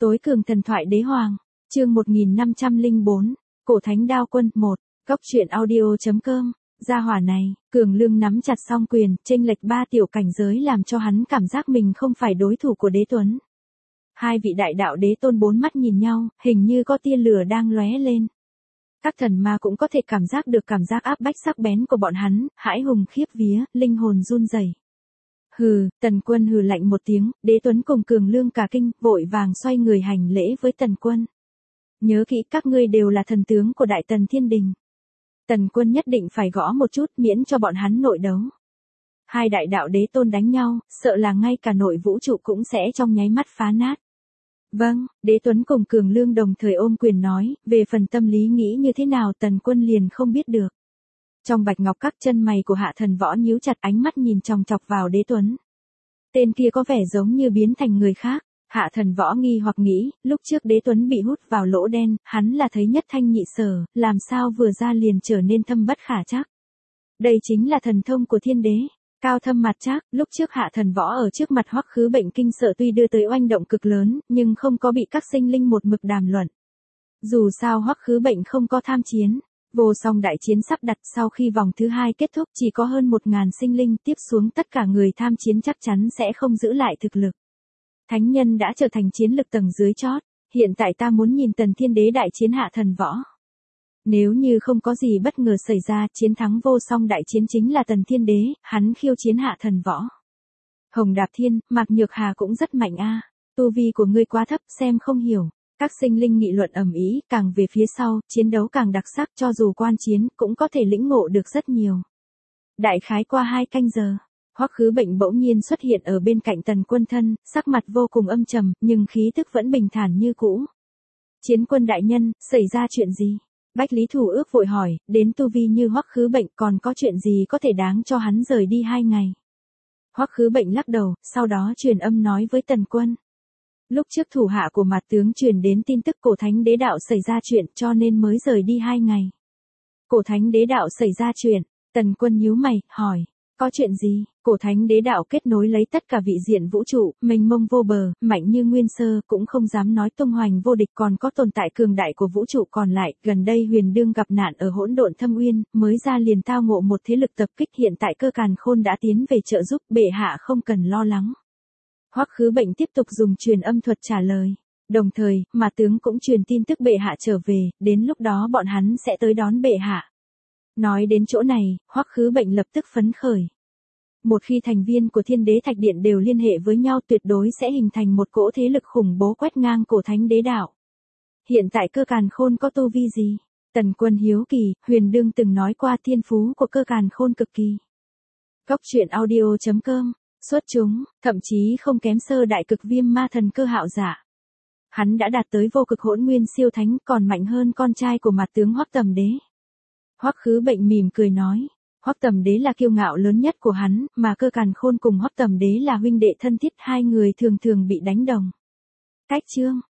Tối cường thần thoại đế hoàng, chương 1504, cổ thánh đao quân 1, góc truyện audio.com. Gia hỏa này, Cường Lương nắm chặt song quyền, chênh lệch 3 tiểu cảnh giới làm cho hắn cảm giác mình không phải đối thủ của Đế Tuấn. Hai vị đại đạo đế tôn bốn mắt nhìn nhau, hình như có tia lửa đang lóe lên. Các thần ma cũng có thể cảm giác được cảm giác áp bách sắc bén của bọn hắn, hãi hùng khiếp vía, linh hồn run rẩy. Hừ, Tần Quân hừ lạnh một tiếng, Đế Tuấn cùng Cường Lương cả kinh, vội vàng xoay người hành lễ với Tần Quân. Nhớ kỹ các ngươi đều là thần tướng của Đại Tần Thiên Đình. Tần Quân nhất định phải gõ một chút miễn cho bọn hắn nội đấu. Hai đại đạo đế tôn đánh nhau, sợ là ngay cả nội vũ trụ cũng sẽ trong nháy mắt phá nát. Vâng, Đế Tuấn cùng Cường Lương đồng thời ôm quyền nói, về phần tâm lý nghĩ như thế nào Tần Quân liền không biết được. Trong bạch ngọc các chân mày của Hạ Thần Võ nhíu chặt, ánh mắt nhìn chòng chọc vào Đế Tuấn. Tên kia có vẻ giống như biến thành người khác. Hạ Thần Võ nghi hoặc nghĩ, lúc trước Đế Tuấn bị hút vào lỗ đen, hắn là thấy nhất thanh nhị sở, làm sao vừa ra liền trở nên thâm bất khả trắc. Đây chính là thần thông của thiên đế, cao thâm mặt trắc. Lúc trước Hạ Thần Võ ở trước mặt Hoắc Khứ Bệnh kinh sợ tuy đưa tới oanh động cực lớn, nhưng không có bị các sinh linh một mực đàm luận. Dù sao Hoắc Khứ Bệnh không có tham chiến. Vô song đại chiến sắp đặt, sau khi vòng thứ 2 kết thúc chỉ có hơn 1000 sinh linh, tiếp xuống tất cả người tham chiến chắc chắn sẽ không giữ lại thực lực. Thánh nhân đã trở thành chiến lực tầng dưới chót, hiện tại ta muốn nhìn Tần Thiên Đế đại chiến Hạ Thần Võ. Nếu như không có gì bất ngờ xảy ra, chiến thắng vô song đại chiến chính là Tần Thiên Đế, hắn khiêu chiến Hạ Thần Võ. Hồng Đạp Thiên, Mạc Nhược Hà cũng rất mạnh a. Tu vi của ngươi quá thấp, xem không hiểu. Các sinh linh nghị luận ầm ĩ, càng về phía sau, chiến đấu càng đặc sắc, cho dù quan chiến, cũng có thể lĩnh ngộ được rất nhiều. Đại khái qua 2 canh giờ, Hoắc Khứ Bệnh bỗng nhiên xuất hiện ở bên cạnh Tần Quân thân, sắc mặt vô cùng âm trầm, nhưng khí tức vẫn bình thản như cũ. Chiến quân đại nhân, xảy ra chuyện gì? Bách Lý Thủ Ước vội hỏi, đến tu vi như Hoắc Khứ Bệnh còn có chuyện gì có thể đáng cho hắn rời đi 2 ngày? Hoắc Khứ Bệnh lắc đầu, sau đó truyền âm nói với Tần Quân. Lúc trước thủ hạ của Mạt tướng truyền đến tin tức cổ thánh đế đạo xảy ra chuyện cho nên mới rời đi 2 ngày. Cổ thánh đế đạo xảy ra chuyện, Tần Quân nhíu mày, hỏi, có chuyện gì? Cổ thánh đế đạo kết nối lấy tất cả vị diện vũ trụ, mênh mông vô bờ, mạnh như nguyên sơ, cũng không dám nói tung hoành vô địch, còn có tồn tại cường đại của vũ trụ còn lại. Gần đây Huyền Đương gặp nạn ở hỗn độn thâm uyên, mới ra liền tao ngộ một thế lực tập kích, hiện tại Cơ Càn Khôn đã tiến về trợ giúp, bệ hạ không cần lo lắng. Hoắc Khứ Bệnh tiếp tục dùng truyền âm thuật trả lời. Đồng thời, mà tướng cũng truyền tin tức bệ hạ trở về, đến lúc đó bọn hắn sẽ tới đón bệ hạ. Nói đến chỗ này, Hoắc Khứ Bệnh lập tức phấn khởi. Một khi thành viên của Thiên Đế Thạch Điện đều liên hệ với nhau tuyệt đối sẽ hình thành một cỗ thế lực khủng bố quét ngang cổ thánh đế đạo. Hiện tại Cơ Càn Khôn có tu vi gì? Tần Quân hiếu kỳ, Huyền Đương từng nói qua thiên phú của Cơ Càn Khôn cực kỳ. Góc truyện audio.com. Xuất chúng, thậm chí không kém sơ đại cực viêm ma thần Cơ Hạo Giả. Hắn đã đạt tới vô cực hỗn nguyên siêu thánh, còn mạnh hơn con trai của Mạt tướng Hoắc Tầm Đế. Hoắc Khứ Bệnh mỉm cười nói, Hoắc Tầm Đế là kiêu ngạo lớn nhất của hắn, mà Cơ Càn Khôn cùng Hoắc Tầm Đế là huynh đệ thân thiết, hai người thường thường bị đánh đồng. Cách chương,